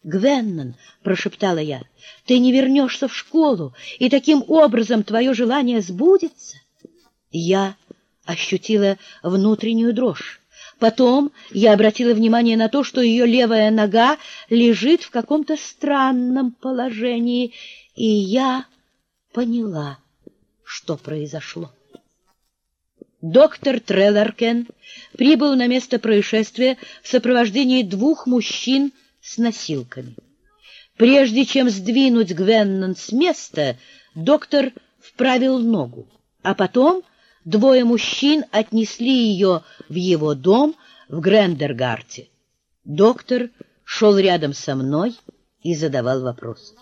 «Гвеннон», — прошептала я, — «ты не вернешься в школу, и таким образом твое желание сбудется?» Я ощутила внутреннюю дрожь. Потом я обратила внимание на то, что ее левая нога лежит в каком-то странном положении, и я поняла, что произошло. Доктор Трелларкен прибыл на место происшествия в сопровождении 2 мужчин с носилками. Прежде чем сдвинуть Гвеннон с места, доктор вправил ногу, а потом 2 мужчин отнесли ее в его дом в Грендергарте. Доктор шел рядом со мной и задавал вопросы.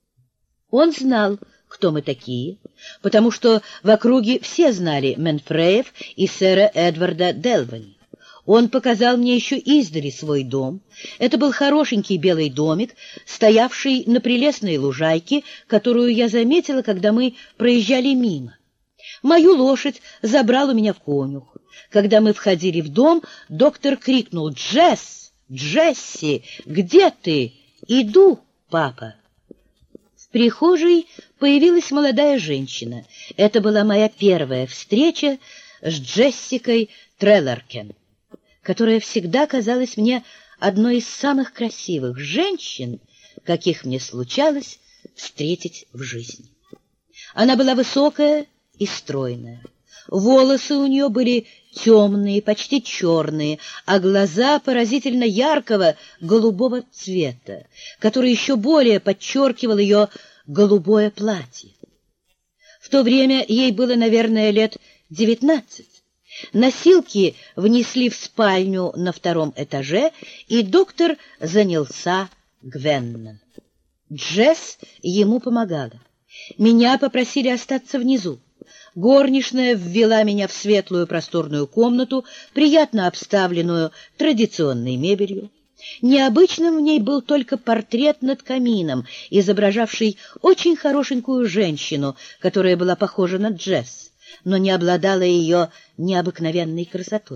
Он знал, кто мы такие, потому что в округе все знали Менфреев и сэра Эдварда Делвани. Он показал мне еще издали свой дом. Это был хорошенький белый домик, стоявший на прелестной лужайке, которую я заметила, когда мы проезжали мимо. Мою лошадь забрал у меня конюх. Когда мы входили в дом, доктор крикнул: «Джесс! Джесси! Где ты?» «Иду, папа». В прихожей появилась молодая женщина. Это была моя первая встреча с Джессикой Трелларкен, которая всегда казалась мне одной из самых красивых женщин, каких мне случалось встретить в жизни. Она была высокая и стройная. Волосы у нее были темные, почти черные, а глаза поразительно яркого голубого цвета, который еще более подчеркивал ее голубое платье. В то время ей было, наверное, лет 19. Носилки внесли в спальню на 2-м этаже, и доктор занялся Гвеннон. Джесс ему помогала. Меня попросили остаться внизу. Горничная ввела меня в светлую просторную комнату, приятно обставленную традиционной мебелью. Необычным в ней был только портрет над камином, изображавший очень хорошенькую женщину, которая была похожа на Джесс, но не обладала ее необыкновенной красотой.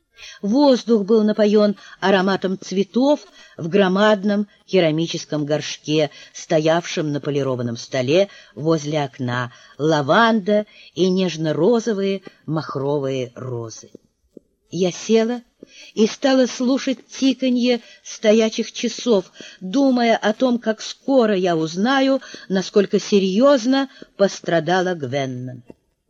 Воздух был напоен ароматом цветов в громадном керамическом горшке, стоявшем на полированном столе возле окна, лаванда и нежно-розовые махровые розы. Я села и стала слушать тиканье стоячих часов, думая о том, как скоро я узнаю, насколько серьезно пострадала Гвеннон.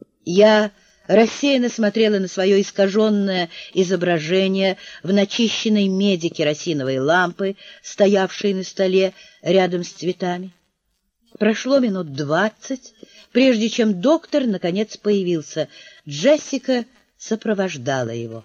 Я рассеянно смотрела на свое искаженное изображение в начищенной меди керосиновой лампы, стоявшей на столе рядом с цветами. Прошло минут 20, прежде чем доктор наконец появился. Джессика сопровождала его.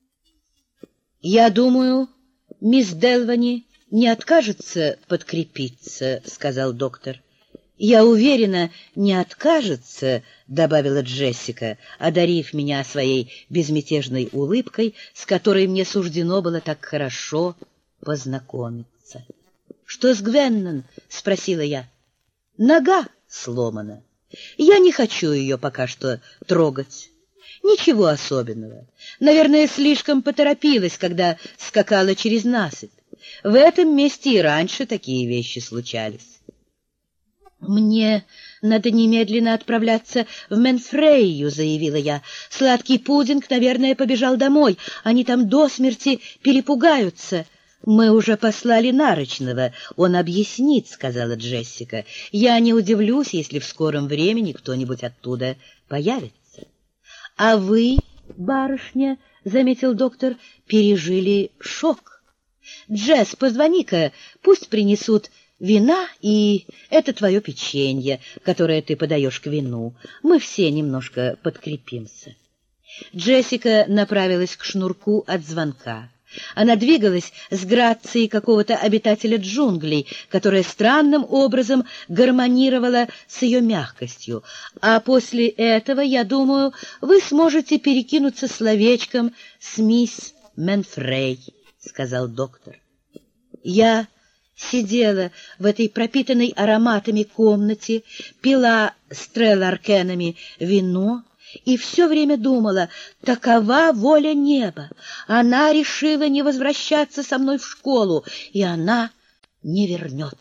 «Я думаю, мисс Делвани не откажется подкрепиться», — сказал доктор. «Я уверена, не откажется», — добавила Джессика, одарив меня своей безмятежной улыбкой, с которой мне суждено было так хорошо познакомиться. «Что с Гвеннон?» — спросила я. «Нога сломана. Я не хочу ее пока что трогать. Ничего особенного. Наверное, слишком поторопилась, когда скакала через насыпь. В этом месте и раньше такие вещи случались». «Мне надо немедленно отправляться в Менфрейю», — заявила я. «Сладкий пудинг, наверное, побежал домой. Они там до смерти перепугаются». «Мы уже послали Нарочного. Он объяснит», — сказала Джессика. «Я не удивлюсь, если в скором времени кто-нибудь оттуда появится». «А вы, барышня, — заметил доктор, — пережили шок. Джесс, позвони-ка, пусть принесут вина и это твое печенье, которое ты подаешь к вину. Мы все немножко подкрепимся». Джессика направилась к шнурку от звонка. Она двигалась с грацией какого-то обитателя джунглей, которая странным образом гармонировала с ее мягкостью. «А после этого, я думаю, вы сможете перекинуться словечком с мисс Менфрей», — сказал доктор. Я сидела в этой пропитанной ароматами комнате, пила с Трелларкенами вино и все время думала: такова воля неба. Она решила не возвращаться со мной в школу, и она не вернется.